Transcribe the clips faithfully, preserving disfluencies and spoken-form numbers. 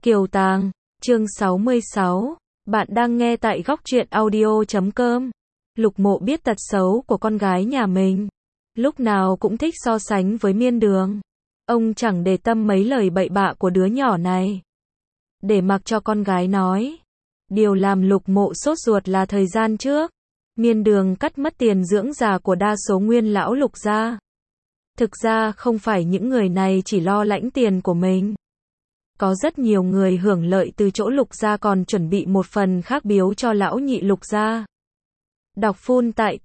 Kiều Tàng, chương sáu mươi sáu, bạn đang nghe tại góc truyện audio chấm com. Lục Mộ biết tật xấu của con gái nhà mình, lúc nào cũng thích so sánh với Miên Đường. Ông chẳng để tâm mấy lời bậy bạ của đứa nhỏ này, để mặc cho con gái nói. Điều làm Lục Mộ sốt ruột là thời gian trước, Miên Đường cắt mất tiền dưỡng già của đa số nguyên lão Lục gia. Thực ra không phải những người này chỉ lo lãnh tiền của mình. Có rất nhiều người hưởng lợi từ chỗ Lục gia còn chuẩn bị một phần khác biếu cho lão nhị Lục gia. Đọc full tại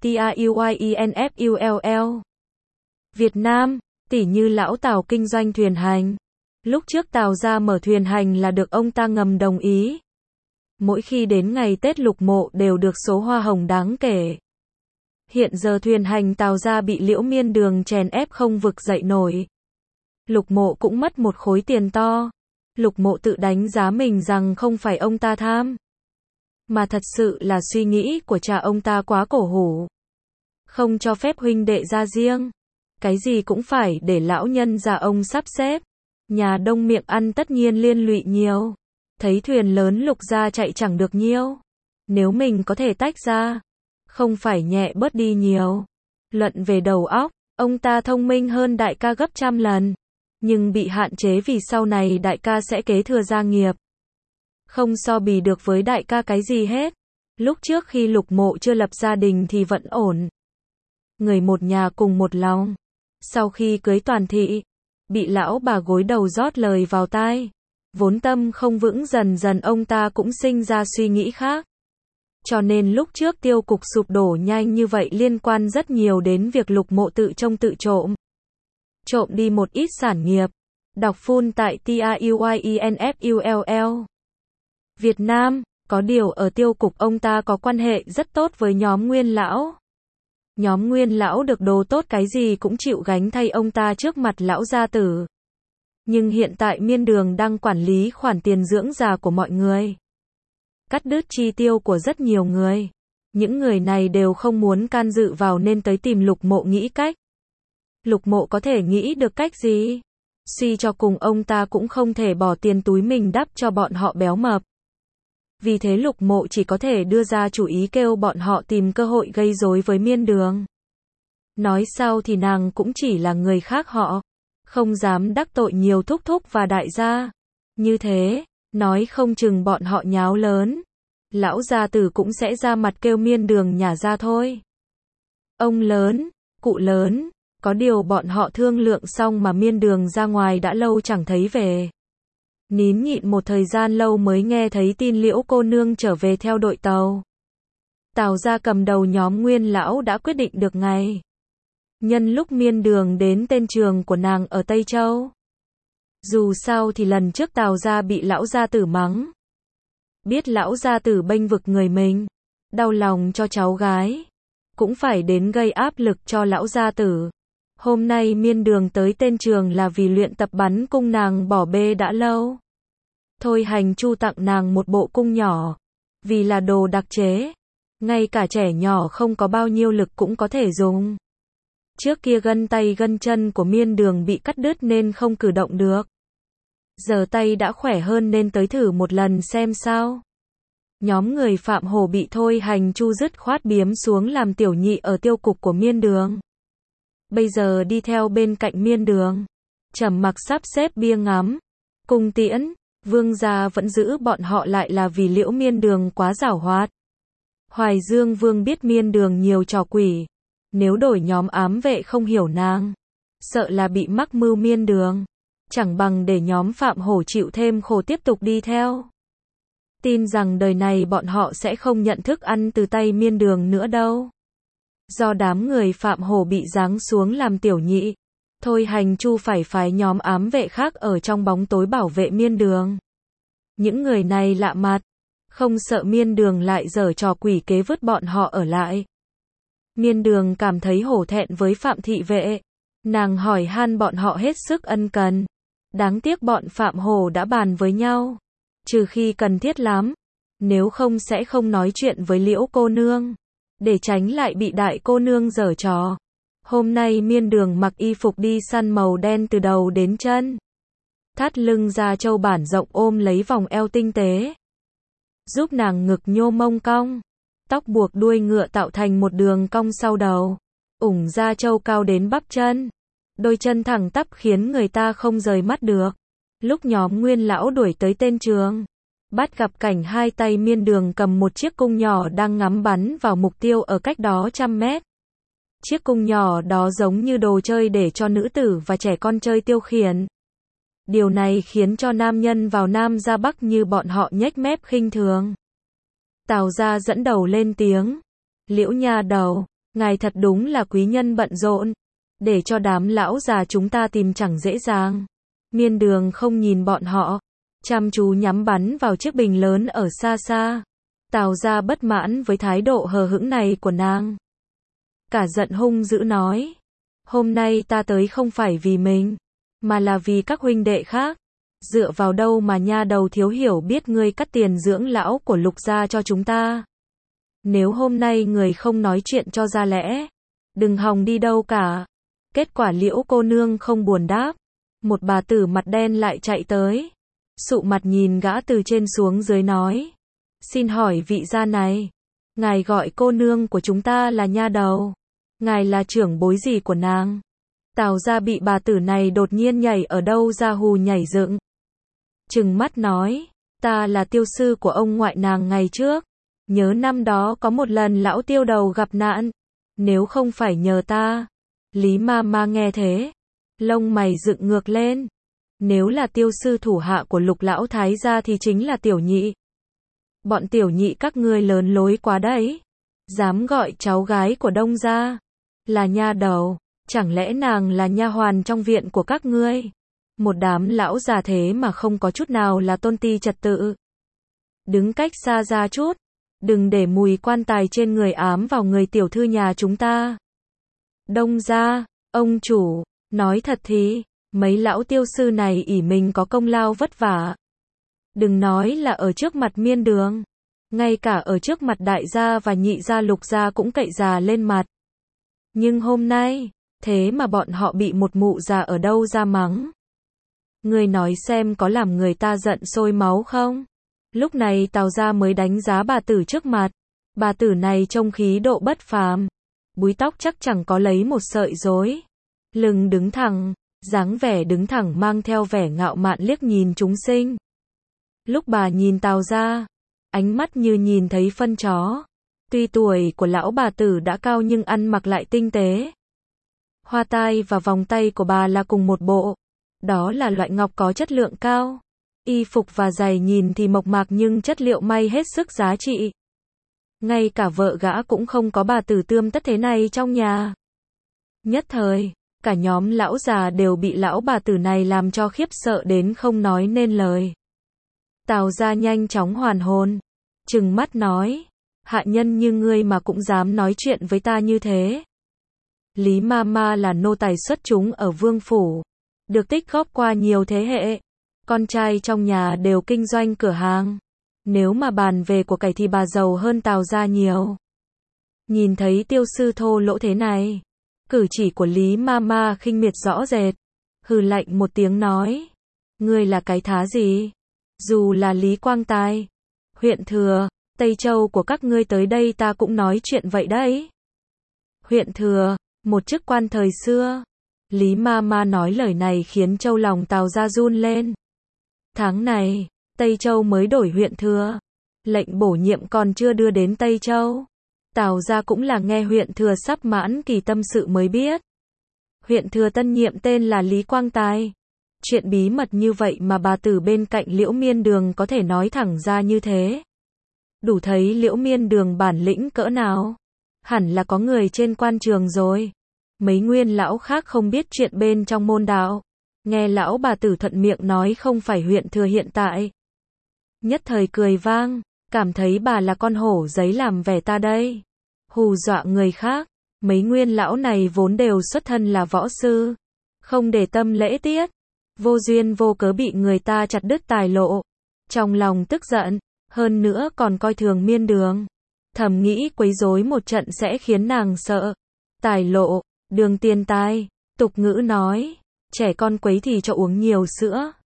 TAUYINFULL. Việt Nam, tỉ như lão Tào kinh doanh thuyền hành. Lúc trước Tào gia mở thuyền hành là được ông ta ngầm đồng ý. Mỗi khi đến ngày Tết Lục Mộ đều được số hoa hồng đáng kể. Hiện giờ thuyền hành Tào gia bị Liễu Miên Đường chèn ép không vực dậy nổi. Lục Mộ cũng mất một khối tiền to. Lục Mộ tự đánh giá mình rằng không phải ông ta tham, mà thật sự là suy nghĩ của cha ông ta quá cổ hủ. Không cho phép huynh đệ ra riêng. Cái gì cũng phải để lão nhân già ông sắp xếp. Nhà đông miệng ăn tất nhiên liên lụy nhiều. Thấy thuyền lớn Lục gia chạy chẳng được nhiêu. Nếu mình có thể tách ra, không phải nhẹ bớt đi nhiều. Luận về đầu óc, ông ta thông minh hơn đại ca gấp trăm lần. Nhưng bị hạn chế vì sau này đại ca sẽ kế thừa gia nghiệp. Không so bì được với đại ca cái gì hết. Lúc trước khi Lục Mộ chưa lập gia đình thì vẫn ổn. Người một nhà cùng một lòng. Sau khi cưới Toàn Thị, bị lão bà gối đầu rót lời vào tai. Vốn tâm không vững, dần dần ông ta cũng sinh ra suy nghĩ khác. Cho nên lúc trước tiêu cục sụp đổ nhanh như vậy liên quan rất nhiều đến việc Lục Mộ tự trông tự trộm. Trộm đi một ít sản nghiệp. Đọc full tại TAUYINFULL. Việt Nam, có điều ở tiêu cục ông ta có quan hệ rất tốt với nhóm Nguyên lão. Nhóm Nguyên lão được đồ tốt cái gì cũng chịu gánh thay ông ta trước mặt lão gia tử. Nhưng hiện tại Miên Đường đang quản lý khoản tiền dưỡng già của mọi người. Cắt đứt chi tiêu của rất nhiều người. Những người này đều không muốn can dự vào nên tới tìm Lục Mộ nghĩ cách. Lục Mộ có thể nghĩ được cách gì? Suy cho cùng ông ta cũng không thể bỏ tiền túi mình đắp cho bọn họ béo mập. Vì thế Lục Mộ chỉ có thể đưa ra chủ ý kêu bọn họ tìm cơ hội gây rối với Miên Đường. Nói sau thì nàng cũng chỉ là người khác họ, không dám đắc tội nhiều thúc thúc và đại gia. Như thế, nói không chừng bọn họ nháo lớn. Lão gia tử cũng sẽ ra mặt kêu Miên Đường nhả ra thôi. Ông lớn, cụ lớn. Có điều bọn họ thương lượng xong mà Miên Đường ra ngoài đã lâu chẳng thấy về. Nín nhịn một thời gian lâu mới nghe thấy tin Liễu cô nương trở về theo đội tàu. Tào gia cầm đầu nhóm Nguyên lão đã quyết định được ngày. Nhân lúc Miên Đường đến tên trường của nàng ở Tây Châu. Dù sao thì lần trước Tào gia bị lão gia tử mắng. Biết lão gia tử bênh vực người mình, đau lòng cho cháu gái, cũng phải đến gây áp lực cho lão gia tử. Hôm nay Miên Đường tới tên trường là vì luyện tập bắn cung nàng bỏ bê đã lâu. Thôi Hành Chu tặng nàng một bộ cung nhỏ. Vì là đồ đặc chế. Ngay cả trẻ nhỏ không có bao nhiêu lực cũng có thể dùng. Trước kia gân tay gân chân của Miên Đường bị cắt đứt nên không cử động được. Giờ tay đã khỏe hơn nên tới thử một lần xem sao. Nhóm người Phạm Hổ bị Thôi Hành Chu dứt khoát biếm xuống làm tiểu nhị ở tiêu cục của Miên Đường. Bây giờ đi theo bên cạnh Miên Đường, trầm mặc sắp xếp bia ngắm, cung tiễn. Vương gia vẫn giữ bọn họ lại là vì Liễu Miên Đường quá giảo hoạt. Hoài Dương Vương biết Miên Đường nhiều trò quỷ, nếu đổi nhóm ám vệ không hiểu nàng, sợ là bị mắc mưu Miên Đường, chẳng bằng để nhóm Phạm Hổ chịu thêm khổ tiếp tục đi theo. Tin rằng đời này bọn họ sẽ không nhận thức ăn từ tay Miên Đường nữa đâu. Do đám người Phạm Hổ bị giáng xuống làm tiểu nhị, Thôi Hành Chu phải phái nhóm ám vệ khác ở trong bóng tối bảo vệ Miên Đường. Những người này lạ mặt, không sợ Miên Đường lại giở trò quỷ kế vứt bọn họ ở lại. Miên Đường cảm thấy hổ thẹn với Phạm thị vệ, nàng hỏi han bọn họ hết sức ân cần. Đáng tiếc bọn Phạm Hổ đã bàn với nhau, trừ khi cần thiết lắm, nếu không sẽ không nói chuyện với Liễu cô nương, để tránh lại bị đại cô nương giở trò. Hôm nay Miên Đường mặc y phục đi săn màu đen từ đầu đến chân. thắt lưng Gia Châu bản rộng ôm lấy vòng eo tinh tế, giúp nàng ngực nhô mông cong, tóc buộc đuôi ngựa tạo thành một đường cong sau đầu, ủng Gia Châu cao đến bắp chân, đôi chân thẳng tắp khiến người ta không rời mắt được. Lúc nhóm Nguyên lão đuổi tới tên trường, bắt gặp cảnh hai tay Miên Đường cầm một chiếc cung nhỏ đang ngắm bắn vào mục tiêu ở cách đó trăm mét. Chiếc cung nhỏ đó giống như đồ chơi để cho nữ tử và trẻ con chơi tiêu khiển. Điều này khiến cho nam nhân vào Nam ra Bắc như bọn họ nhếch mép khinh thường. Tào gia dẫn đầu lên tiếng. Liễu nha đầu, ngài thật đúng là quý nhân bận rộn, để cho đám lão già chúng ta tìm chẳng dễ dàng. Miên Đường không nhìn bọn họ, chăm chú nhắm bắn vào chiếc bình lớn ở xa xa. Tào gia bất mãn với thái độ hờ hững này của nàng. Cả giận hung dữ nói, hôm nay ta tới không phải vì mình, mà là vì các huynh đệ khác. Dựa vào đâu mà nha đầu thiếu hiểu biết ngươi cắt tiền dưỡng lão của Lục gia cho chúng ta? Nếu hôm nay người không nói chuyện cho ra lẽ, đừng hòng đi đâu cả. Kết quả Liễu cô nương không buồn đáp. Một bà tử mặt đen lại chạy tới, sụ mặt nhìn gã từ trên xuống dưới nói, xin hỏi vị gia này, ngài gọi cô nương của chúng ta là nha đầu, ngài là trưởng bối gì của nàng? Tào gia bị bà tử này đột nhiên nhảy ở đâu ra hù nhảy dựng, trừng mắt nói, ta là tiêu sư của ông ngoại nàng ngày trước, nhớ năm đó có một lần lão tiêu đầu gặp nạn, nếu không phải nhờ ta. Lý ma ma nghe thế, lông mày dựng ngược lên, nếu là tiêu sư thủ hạ của Lục lão thái gia thì chính là tiểu nhị. Bọn tiểu nhị các ngươi lớn lối quá đấy, dám gọi cháu gái của Đông gia là nha đầu, chẳng lẽ nàng là nha hoàn trong viện của các ngươi? Một đám lão già thế mà không có chút nào là tôn ti trật tự. Đứng cách xa ra chút, đừng để mùi quan tài trên người ám vào người tiểu thư nhà chúng ta. Đông gia, ông chủ, nói thật thì, mấy lão tiêu sư này ỷ mình có công lao vất vả. Đừng nói là ở trước mặt Miên Đường, ngay cả ở trước mặt đại gia và nhị gia Lục gia cũng cậy già lên mặt. Nhưng hôm nay, thế mà bọn họ bị một mụ già ở đâu ra mắng. Ngươi nói xem có làm người ta giận sôi máu không? Lúc này Tào gia mới đánh giá bà tử trước mặt. Bà tử này trông khí độ bất phàm, búi tóc chắc chẳng có lấy một sợi rối, lưng đứng thẳng, dáng vẻ đứng thẳng mang theo vẻ ngạo mạn liếc nhìn chúng sinh. Lúc bà nhìn Tào gia, ánh mắt như nhìn thấy phân chó. Tuy tuổi của lão bà tử đã cao nhưng ăn mặc lại tinh tế. Hoa tai và vòng tay của bà là cùng một bộ, đó là loại ngọc có chất lượng cao. Y phục và giày nhìn thì mộc mạc nhưng chất liệu may hết sức giá trị. Ngay cả vợ gã cũng không có bà tử tươm tất thế này trong nhà. Nhất thời, cả nhóm lão già đều bị lão bà tử này làm cho khiếp sợ đến không nói nên lời. Tào gia nhanh chóng hoàn hồn, trừng mắt nói, hạ nhân như ngươi mà cũng dám nói chuyện với ta như thế. Lý ma ma là nô tài xuất chúng ở vương phủ, được tích góp qua nhiều thế hệ, con trai trong nhà đều kinh doanh cửa hàng. Nếu mà bàn về của cải thì bà giàu hơn Tào gia nhiều. Nhìn thấy tiêu sư thô lỗ thế này, cử chỉ của Lý ma ma khinh miệt rõ rệt, hừ lạnh một tiếng nói, ngươi là cái thá gì? Dù là Lý Quang Tài, huyện thừa, Tây Châu của các ngươi tới đây ta cũng nói chuyện vậy đấy. Huyện thừa, một chức quan thời xưa. Lý ma ma nói lời này khiến châu lòng Tào gia run lên. Tháng này, Tây Châu mới đổi huyện thừa, lệnh bổ nhiệm còn chưa đưa đến Tây Châu. Tào gia cũng là nghe huyện thừa sắp mãn kỳ tâm sự mới biết. Huyện thừa tân nhiệm tên là Lý Quang Tài. Chuyện bí mật như vậy mà bà tử bên cạnh Liễu Miên Đường có thể nói thẳng ra như thế. Đủ thấy Liễu Miên Đường bản lĩnh cỡ nào. Hẳn là có người trên quan trường rồi. Mấy nguyên lão khác không biết chuyện bên trong môn đạo. Nghe lão bà tử thuận miệng nói không phải huyện thừa hiện tại. Nhất thời cười vang, cảm thấy bà là con hổ giấy làm vẻ ta đây. Hù dọa người khác, mấy nguyên lão này vốn đều xuất thân là võ sư. Không để tâm lễ tiết, vô duyên vô cớ bị người ta chặt đứt tài lộ. Trong lòng tức giận, hơn nữa còn coi thường Miên Đường. Thầm nghĩ quấy rối một trận sẽ khiến nàng sợ. Tài lộ, đường tiền tài, tục ngữ nói, trẻ con quấy thì cho uống nhiều sữa.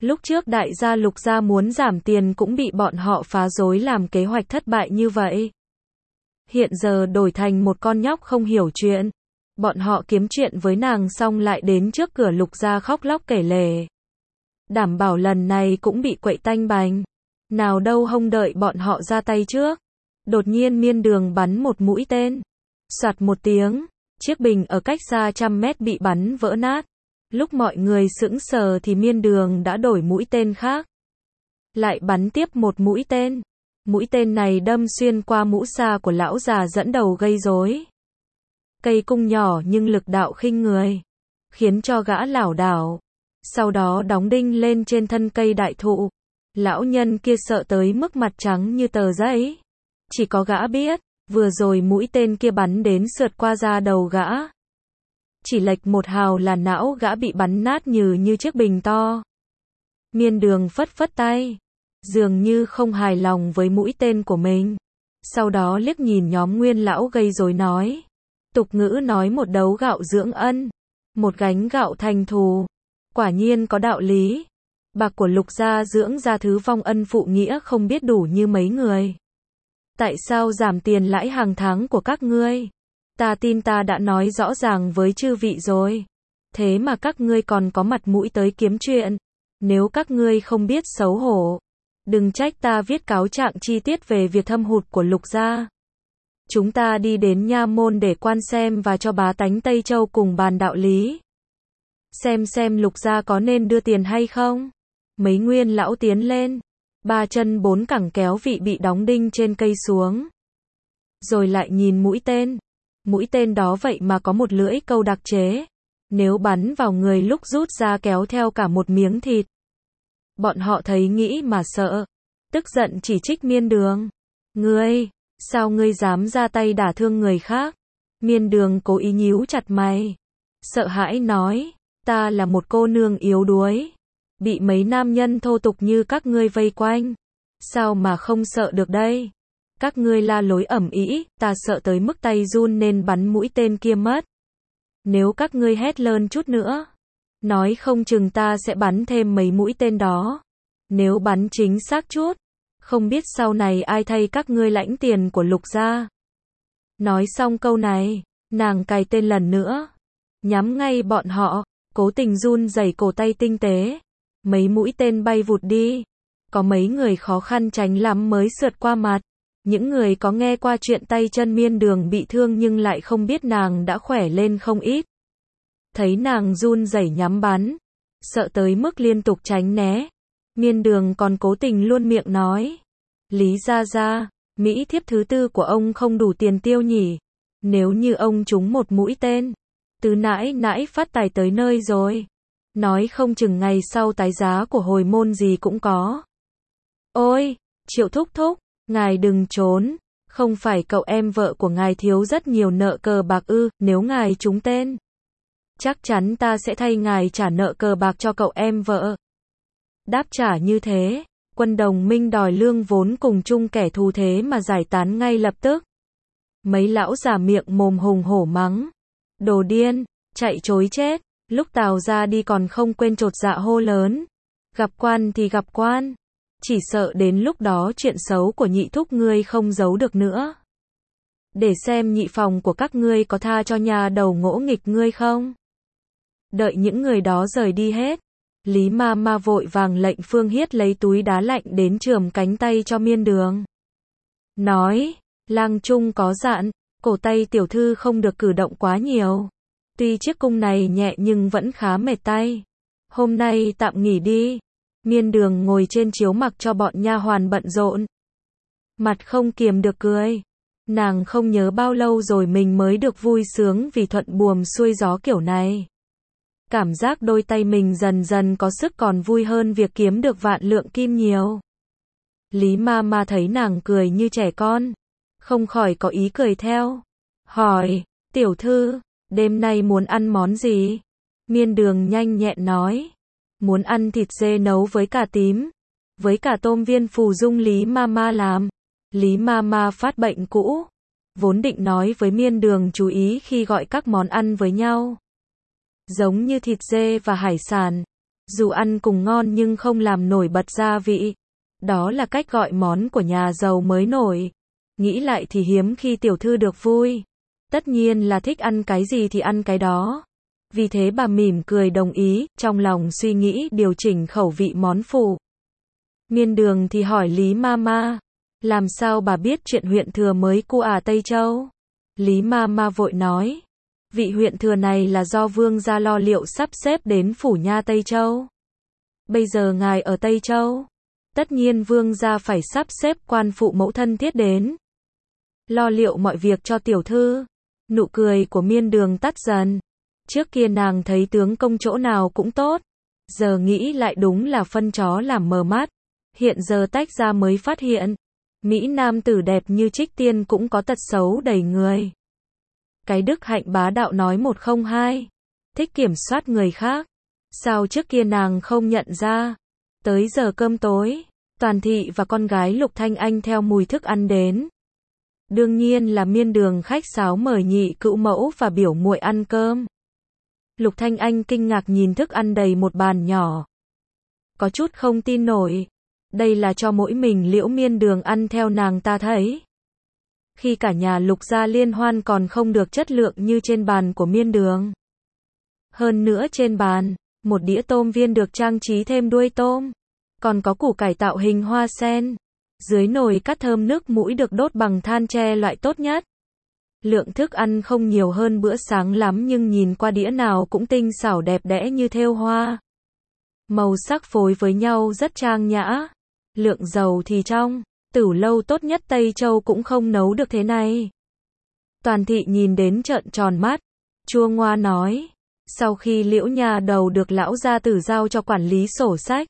Lúc trước đại gia Lục gia muốn giảm tiền cũng bị bọn họ phá rối làm kế hoạch thất bại như vậy. Hiện giờ đổi thành một con nhóc không hiểu chuyện. Bọn họ kiếm chuyện với nàng xong lại đến trước cửa Lục gia khóc lóc kể lể. Đảm bảo lần này cũng bị quậy tanh bành. Nào đâu không đợi bọn họ ra tay trước. Đột nhiên Miên Đường bắn một mũi tên. Soạt một tiếng, chiếc bình ở cách xa trăm mét bị bắn vỡ nát. Lúc mọi người sững sờ thì Miên Đường đã đổi mũi tên khác. Lại bắn tiếp một mũi tên. Mũi tên này đâm xuyên qua mũ sa của lão già dẫn đầu gây rối. Cây cung nhỏ nhưng lực đạo khinh người, khiến cho gã lảo đảo. Sau đó đóng đinh lên trên thân cây đại thụ. Lão nhân kia sợ tới mức mặt trắng như tờ giấy. Chỉ có gã biết, vừa rồi mũi tên kia bắn đến sượt qua da đầu gã. Chỉ lệch một hào là não gã bị bắn nát như như chiếc bình to. Miên Đường phất phất tay, dường như không hài lòng với mũi tên của mình. Sau đó liếc nhìn nhóm Nguyên lão gây rối nói. Tục ngữ nói một đấu gạo dưỡng ân, một gánh gạo thành thù. Quả nhiên có đạo lý. Bạc của Lục gia dưỡng ra thứ vong ân phụ nghĩa không biết đủ như mấy người. Tại sao giảm tiền lãi hàng tháng của các ngươi? Ta tin ta đã nói rõ ràng với chư vị rồi. Thế mà các ngươi còn có mặt mũi tới kiếm chuyện. Nếu các ngươi không biết xấu hổ, đừng trách ta viết cáo trạng chi tiết về việc thâm hụt của Lục gia. Chúng ta đi đến nha môn để quan xem và cho bá tánh Tây Châu cùng bàn đạo lý. Xem xem Lục gia có nên đưa tiền hay không? Mấy Nguyên lão tiến lên, ba chân bốn cẳng kéo vị bị đóng đinh trên cây xuống. Rồi lại nhìn mũi tên. Mũi tên đó vậy mà có một lưỡi câu đặc chế. Nếu bắn vào người lúc rút ra kéo theo cả một miếng thịt. Bọn họ thấy nghĩ mà sợ. Tức giận chỉ trích Miên Đường. Ngươi, sao ngươi dám ra tay đả thương người khác? Miên Đường cố ý nhíu chặt mày. Sợ hãi nói, ta là một cô nương yếu đuối. Bị mấy nam nhân thô tục như các ngươi vây quanh. Sao mà không sợ được đây? Các ngươi la lối ầm ĩ, ta sợ tới mức tay run nên bắn mũi tên kia mất. Nếu các ngươi hét lớn chút nữa, nói không chừng ta sẽ bắn thêm mấy mũi tên đó. Nếu bắn chính xác chút, không biết sau này ai thay các ngươi lãnh tiền của Lục gia. Nói xong câu này, nàng cài tên lần nữa, nhắm ngay bọn họ, cố tình run rẩy cổ tay tinh tế. Mấy mũi tên bay vụt đi. Có mấy người khó khăn tránh lắm mới sượt qua mặt. Những người có nghe qua chuyện tay chân Miên Đường bị thương nhưng lại không biết nàng đã khỏe lên không ít. Thấy nàng run rẩy nhắm bắn, sợ tới mức liên tục tránh né. Miên Đường còn cố tình luôn miệng nói. Lý gia gia, Mỹ thiếp thứ tư của ông không đủ tiền tiêu nhỉ. Nếu như ông trúng một mũi tên, tứ nãi nãi phát tài tới nơi rồi. Nói không chừng ngày sau tái giá của hồi môn gì cũng có. Ôi, Triệu thúc thúc, ngài đừng trốn. Không phải cậu em vợ của ngài thiếu rất nhiều nợ cờ bạc ư? Nếu ngài trúng tên, chắc chắn ta sẽ thay ngài trả nợ cờ bạc cho cậu em vợ. Đáp trả như thế, quân đồng minh đòi lương vốn cùng chung kẻ thù thế mà giải tán ngay lập tức. Mấy lão già miệng mồm hùng hổ mắng. Đồ điên, chạy chối chết. Lúc Tào ra đi còn không quên chột dạ hô lớn. Gặp quan thì gặp quan. Chỉ sợ đến lúc đó chuyện xấu của nhị thúc ngươi không giấu được nữa. Để xem nhị phòng của các ngươi có tha cho nhà đầu ngỗ nghịch ngươi không. Đợi những người đó rời đi hết. Lý ma ma vội vàng lệnh Phương Hiết lấy túi đá lạnh đến chườm cánh tay cho Miên Đường. Nói, lang trung có dặn, cổ tay tiểu thư không được cử động quá nhiều. Tuy chiếc cung này nhẹ nhưng vẫn khá mệt tay. Hôm nay tạm nghỉ đi. Miên Đường ngồi trên chiếu mặc cho bọn nha hoàn bận rộn. Mặt không kiềm được cười. Nàng không nhớ bao lâu rồi mình mới được vui sướng vì thuận buồm xuôi gió kiểu này. Cảm giác đôi tay mình dần dần có sức còn vui hơn việc kiếm được vạn lượng kim nhiều. Lý ma ma thấy nàng cười như trẻ con, không khỏi có ý cười theo. Hỏi, tiểu thư, đêm nay muốn ăn món gì? Miên Đường nhanh nhẹn nói. Muốn ăn thịt dê nấu với cà tím, với cả tôm viên phù dung Lý ma ma làm. Lý ma ma phát bệnh cũ, vốn định nói với Miên Đường chú ý khi gọi các món ăn với nhau. Giống như thịt dê và hải sản, Dù ăn cùng ngon nhưng không làm nổi bật gia vị. Đó là cách gọi món của nhà giàu mới nổi. Nghĩ lại thì hiếm khi tiểu thư được vui. Tất nhiên là thích ăn cái gì thì ăn cái đó. Vì thế bà mỉm cười đồng ý, trong lòng suy nghĩ điều chỉnh khẩu vị món phụ. Miên Đường thì hỏi Lý Mama, làm sao bà biết chuyện huyện thừa mới của à Tây Châu? Lý Mama vội nói, vị huyện thừa này là do vương gia lo liệu sắp xếp đến phủ nha Tây Châu. Bây giờ ngài ở Tây Châu, tất nhiên vương gia phải sắp xếp quan phụ mẫu thân thiết đến, lo liệu mọi việc cho tiểu thư. Nụ cười của Miên Đường tắt dần. Trước kia nàng thấy tướng công chỗ nào cũng tốt, giờ nghĩ lại đúng là phân chó làm mờ mắt. Hiện giờ tách ra mới phát hiện, mỹ nam tử đẹp như Trích Tiên cũng có tật xấu đầy người. Cái đức hạnh bá đạo nói một không hai, thích kiểm soát người khác. Sao trước kia nàng không nhận ra? Tới giờ cơm tối, Toàn Thị và con gái Lục Thanh Anh theo mùi thức ăn đến. Đương nhiên là Miên Đường khách sáo mời nhị cữu mẫu và biểu muội ăn cơm. Lục Thanh Anh kinh ngạc nhìn thức ăn đầy một bàn nhỏ. Có chút không tin nổi. Đây là cho mỗi mình Liễu Miên Đường ăn theo nàng ta thấy. Khi cả nhà Lục gia liên hoan còn không được chất lượng như trên bàn của Miên Đường. Hơn nữa trên bàn, một đĩa tôm viên được trang trí thêm đuôi tôm. Còn có củ cải tạo hình hoa sen. Dưới nồi cắt thơm nước mũi được đốt bằng than tre loại tốt nhất. Lượng thức ăn không nhiều hơn bữa sáng lắm nhưng nhìn qua đĩa nào cũng tinh xảo đẹp đẽ như thêu hoa. Màu sắc phối với nhau rất trang nhã. Lượng dầu thì trong, tửu lâu tốt nhất Tây Châu cũng không nấu được thế này. Toàn Thị nhìn đến trợn tròn mắt. Chua ngoa nói, sau khi Liễu nhà đầu được lão gia tử giao cho quản lý sổ sách.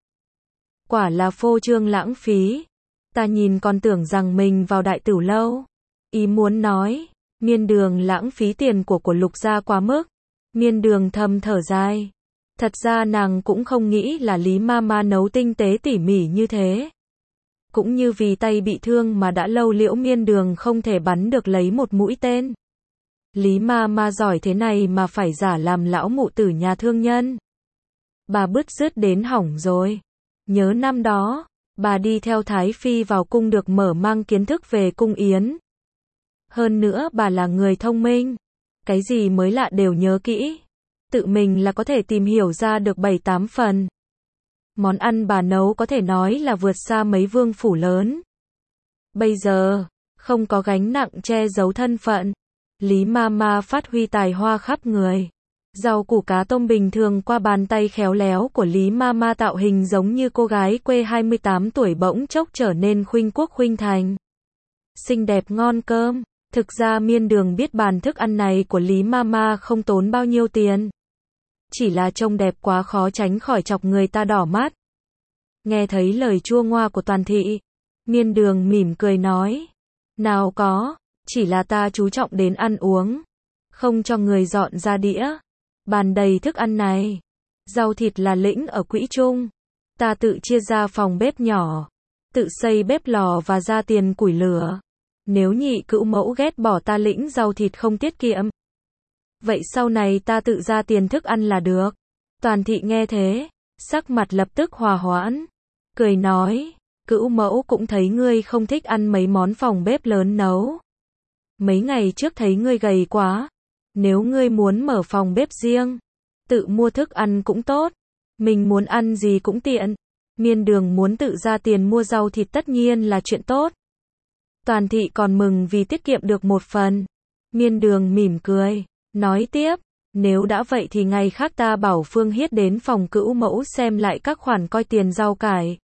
Quả là phô trương lãng phí. Ta nhìn còn tưởng rằng mình vào đại tửu lâu. Ý muốn nói, Miên Đường lãng phí tiền của của Lục gia quá mức. Miên Đường thầm thở dài. Thật ra nàng cũng không nghĩ là Lý Mama nấu tinh tế tỉ mỉ như thế. Cũng như vì tay bị thương mà đã lâu Liễu Miên Đường không thể bắn được lấy một mũi tên. Lý Mama giỏi thế này mà phải giả làm lão mụ tử nhà thương nhân. Bà bứt rứt đến hỏng rồi. Nhớ năm đó, bà đi theo Thái Phi vào cung được mở mang kiến thức về cung yến. Hơn nữa bà là người thông minh. Cái gì mới lạ đều nhớ kỹ. Tự mình là có thể tìm hiểu ra được bảy tám phần. Món ăn bà nấu có thể nói là vượt xa mấy vương phủ lớn. Bây giờ, không có gánh nặng che giấu thân phận. Lý Mama phát huy tài hoa khắp người. Rau củ cá tôm bình thường qua bàn tay khéo léo của Lý Mama tạo hình giống như cô gái quê hai mươi tám tuổi bỗng chốc trở nên khuynh quốc khuynh thành. Xinh đẹp ngon cơm. Thực ra Miên Đường biết bàn thức ăn này của Lý Mama không tốn bao nhiêu tiền. Chỉ là trông đẹp quá khó tránh khỏi chọc người ta đỏ mắt. Nghe thấy lời chua ngoa của Toàn Thị, Miên Đường mỉm cười nói, nào có, chỉ là ta chú trọng đến ăn uống, không cho người dọn ra đĩa. Bàn đầy thức ăn này, rau thịt là lĩnh ở quỹ chung, ta tự chia ra phòng bếp nhỏ, tự xây bếp lò và ra tiền củi lửa. Nếu nhị cữu mẫu ghét bỏ ta lĩnh rau thịt không tiết kiệm, vậy sau này ta tự ra tiền thức ăn là được. Toàn Thị nghe thế, sắc mặt lập tức hòa hoãn, cười nói, cữu mẫu cũng thấy ngươi không thích ăn mấy món phòng bếp lớn nấu. Mấy ngày trước thấy ngươi gầy quá, nếu ngươi muốn mở phòng bếp riêng, tự mua thức ăn cũng tốt, mình muốn ăn gì cũng tiện. Miên Đường muốn tự ra tiền mua rau thịt tất nhiên là chuyện tốt. Toàn Thị còn mừng vì tiết kiệm được một phần. Miên Đường mỉm cười, nói tiếp, nếu đã vậy thì ngày khác ta bảo Phương Hiết đến phòng cữu mẫu xem lại các khoản coi tiền rau cải,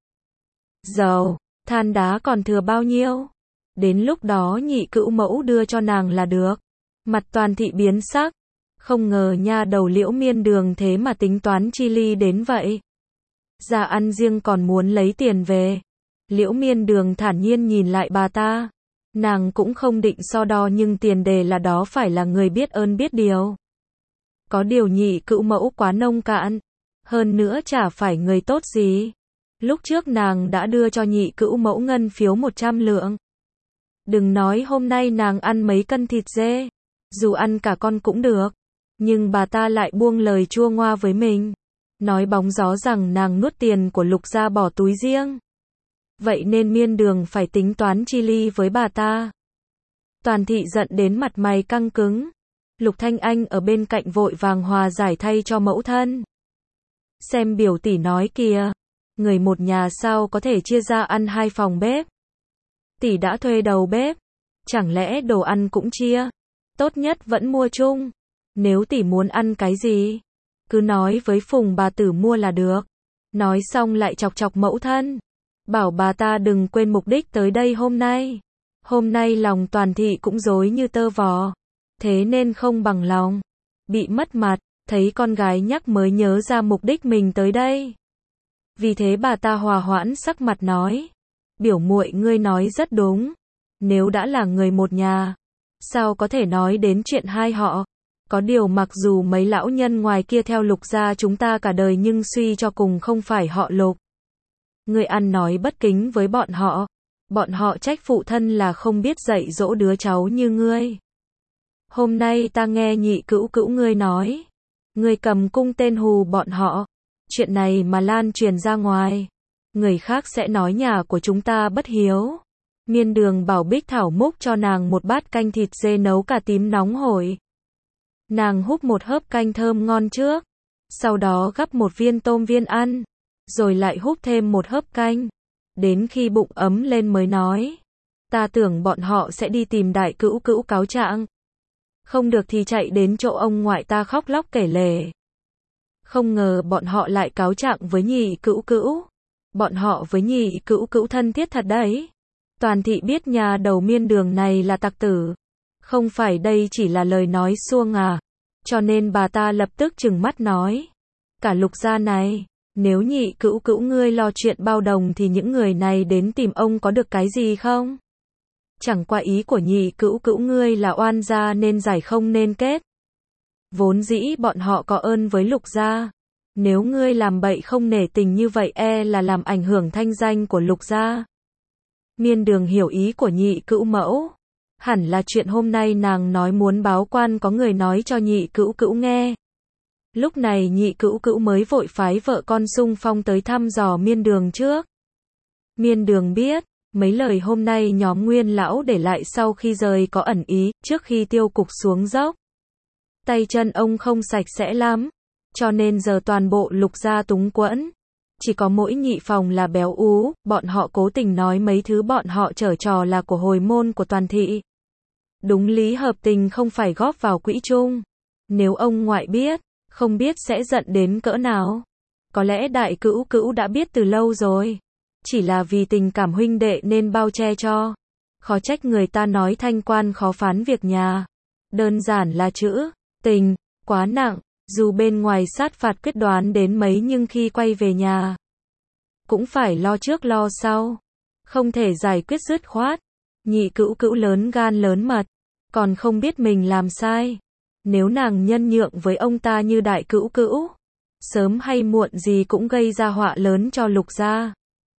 dầu, than đá còn thừa bao nhiêu. Đến lúc đó nhị cữu mẫu đưa cho nàng là được. Mặt Toàn Thị biến sắc, không ngờ nha đầu Liễu Miên Đường thế mà tính toán chi ly đến vậy. Ra ăn riêng còn muốn lấy tiền về. Liễu Miên Đường thản nhiên nhìn lại bà ta. Nàng cũng không định so đo nhưng tiền đề là đó phải là người biết ơn biết điều. Có điều nhị cữu mẫu quá nông cạn. Hơn nữa chả phải người tốt gì. Lúc trước nàng đã đưa cho nhị cữu mẫu ngân phiếu một trăm lượng. Đừng nói hôm nay nàng ăn mấy cân thịt dê. Dù ăn cả con cũng được. Nhưng bà ta lại buông lời chua ngoa với mình. nói bóng gió rằng nàng nuốt tiền của Lục gia bỏ túi riêng. Vậy nên Miên Đường phải tính toán chi ly với bà ta. Toàn thị giận đến mặt mày căng cứng. Lục Thanh Anh ở bên cạnh vội vàng hòa giải thay cho mẫu thân. Xem biểu tỷ nói kìa, người một nhà sao có thể chia ra ăn hai phòng bếp. Tỷ đã thuê đầu bếp, chẳng lẽ đồ ăn cũng chia? Tốt nhất vẫn mua chung. Nếu tỷ muốn ăn cái gì, cứ nói với Phùng bà tử mua là được. Nói xong lại chọc chọc mẫu thân, bảo bà ta đừng quên mục đích tới đây hôm nay. Hôm nay lòng Toàn thị cũng rối như tơ vò, thế nên không bằng lòng, bị mất mặt, thấy con gái nhắc mới nhớ ra mục đích mình tới đây. Vì thế bà ta hòa hoãn sắc mặt nói, biểu muội ngươi nói rất đúng, nếu đã là người một nhà, sao có thể nói đến chuyện hai họ. Có điều mặc dù mấy lão nhân ngoài kia theo Lục gia chúng ta cả đời nhưng suy cho cùng không phải họ Lục. Ngươi ăn nói bất kính với bọn họ, bọn họ trách phụ thân là không biết dạy dỗ đứa cháu như ngươi. Hôm nay ta nghe nhị cữu cữu ngươi nói, ngươi cầm cung tên hù bọn họ, chuyện này mà lan truyền ra ngoài, người khác sẽ nói nhà của chúng ta bất hiếu. Miên Đường bảo Bích Thảo múc cho nàng một bát canh thịt dê nấu cà tím nóng hổi. Nàng húp một hớp canh thơm ngon trước, sau đó gắp một viên tôm viên ăn, rồi lại húp thêm một hớp canh, đến khi bụng ấm lên mới nói, ta tưởng bọn họ sẽ đi tìm đại cữu cữu cáo trạng, không được thì chạy đến chỗ ông ngoại ta khóc lóc kể lể. Không ngờ bọn họ lại cáo trạng với nhị cữu cữu, bọn họ với nhị cữu cữu thân thiết thật đấy. Toàn thị biết nhà đầu Miên Đường này là tặc tử, không phải đây chỉ là lời nói suông à, cho nên bà ta lập tức trừng mắt nói, cả Lục gia này, nếu nhị cữu cữu ngươi lo chuyện bao đồng thì những người này đến tìm ông có được cái gì không? Chẳng qua ý của nhị cữu cữu ngươi là oan gia nên giải không nên kết. Vốn dĩ bọn họ có ơn với Lục gia, nếu ngươi làm bậy không nể tình như vậy e là làm ảnh hưởng thanh danh của Lục gia. Miên Đường hiểu ý của nhị cữu mẫu, hẳn là chuyện hôm nay nàng nói muốn báo quan có người nói cho nhị cữu cữu nghe. Lúc này nhị cữu cữu mới vội phái vợ con xung phong tới thăm dò Miên Đường trước. Miên Đường biết, mấy lời hôm nay nhóm Nguyên lão để lại sau khi rời có ẩn ý, trước khi tiêu cục xuống dốc. Tay chân ông không sạch sẽ lắm, cho nên giờ toàn bộ Lục gia túng quẫn. Chỉ có mỗi nhị phòng là béo ú, bọn họ cố tình nói mấy thứ bọn họ chở trò là của hồi môn của Toàn thị. Đúng lý hợp tình không phải góp vào quỹ chung. Nếu ông ngoại biết, không biết sẽ giận đến cỡ nào. Có lẽ đại cữu cữu đã biết từ lâu rồi. Chỉ là vì tình cảm huynh đệ nên bao che cho. Khó trách người ta nói thanh quan khó phán việc nhà. Đơn giản là chữ tình quá nặng, dù bên ngoài sát phạt quyết đoán đến mấy nhưng khi quay về nhà cũng phải lo trước lo sau, không thể giải quyết dứt khoát. Nhị cữu cữu lớn gan lớn mật, còn không biết mình làm sai. Nếu nàng nhân nhượng với ông ta như đại cữu cữu, sớm hay muộn gì cũng gây ra họa lớn cho Lục gia.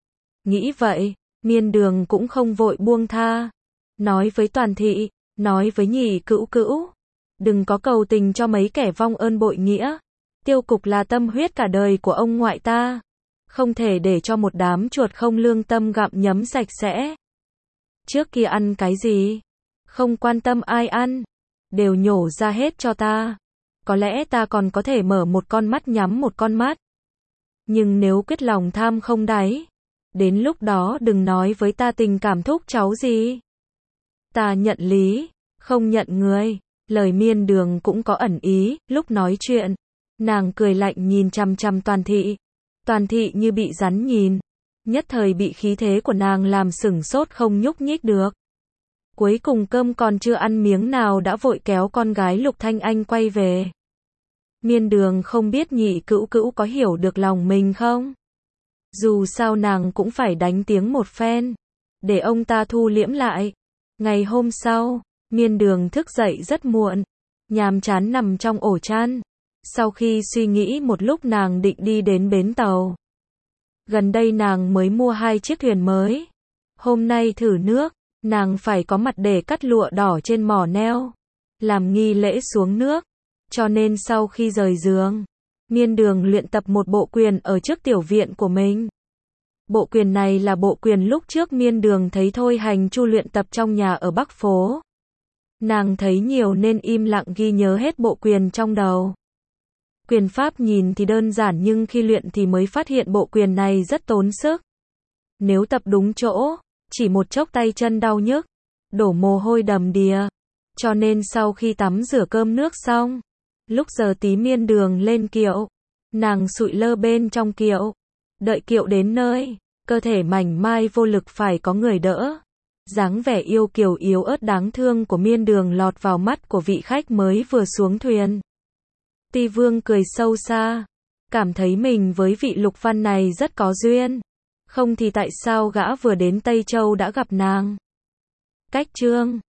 Nghĩ vậy, Miên Đường cũng không vội buông tha, nói với Toàn thị, nói với nhị cữu cữu, đừng có cầu tình cho mấy kẻ vong ơn bội nghĩa. Tiêu cục là tâm huyết cả đời của ông ngoại ta, không thể để cho một đám chuột không lương tâm gặm nhấm sạch sẽ. Trước kia ăn cái gì, không quan tâm ai ăn, đều nhổ ra hết cho ta. Có lẽ ta còn có thể mở một con mắt nhắm một con mắt. Nhưng nếu quyết lòng tham không đáy, đến lúc đó đừng nói với ta tình cảm thúc cháu gì. Ta nhận lý, không nhận người. Lời Miên Đường cũng có ẩn ý, lúc nói chuyện, nàng cười lạnh nhìn chằm chằm Toàn thị. Toàn thị như bị rắn nhìn, nhất thời bị khí thế của nàng làm sửng sốt không nhúc nhích được. Cuối cùng cơm còn chưa ăn miếng nào đã vội kéo con gái Lục Thanh Anh quay về. Miên Đường không biết nhị cữu cữu có hiểu được lòng mình không? Dù sao nàng cũng phải đánh tiếng một phen, để ông ta thu liễm lại. Ngày hôm sau, Miên Đường thức dậy rất muộn, nhàm chán nằm trong ổ chăn. Sau khi suy nghĩ một lúc nàng định đi đến bến tàu. Gần đây nàng mới mua hai chiếc thuyền mới. Hôm nay thử nước, nàng phải có mặt để cắt lụa đỏ trên mỏ neo, làm nghi lễ xuống nước. Cho nên sau khi rời giường, Miên Đường luyện tập một bộ quyền ở trước tiểu viện của mình. Bộ quyền này là bộ quyền lúc trước Miên Đường thấy Thôi Hành Chu luyện tập trong nhà ở Bắc Phố. Nàng thấy nhiều nên im lặng ghi nhớ hết bộ quyền trong đầu. Quyền pháp nhìn thì đơn giản nhưng khi luyện thì mới phát hiện bộ quyền này rất tốn sức. Nếu tập đúng chỗ, chỉ một chốc tay chân đau nhức, đổ mồ hôi đầm đìa. Cho nên sau khi tắm rửa cơm nước xong, lúc giờ tí Miên Đường lên kiệu, nàng sụi lơ bên trong kiệu. Đợi kiệu đến nơi, cơ thể mảnh mai vô lực phải có người đỡ. Dáng vẻ yêu kiều yếu ớt đáng thương của Miên Đường lọt vào mắt của vị khách mới vừa xuống thuyền. Ti Vương cười sâu xa, cảm thấy mình với vị Lục Văn này rất có duyên. Không thì tại sao gã vừa đến Tây Châu đã gặp nàng. Cách chương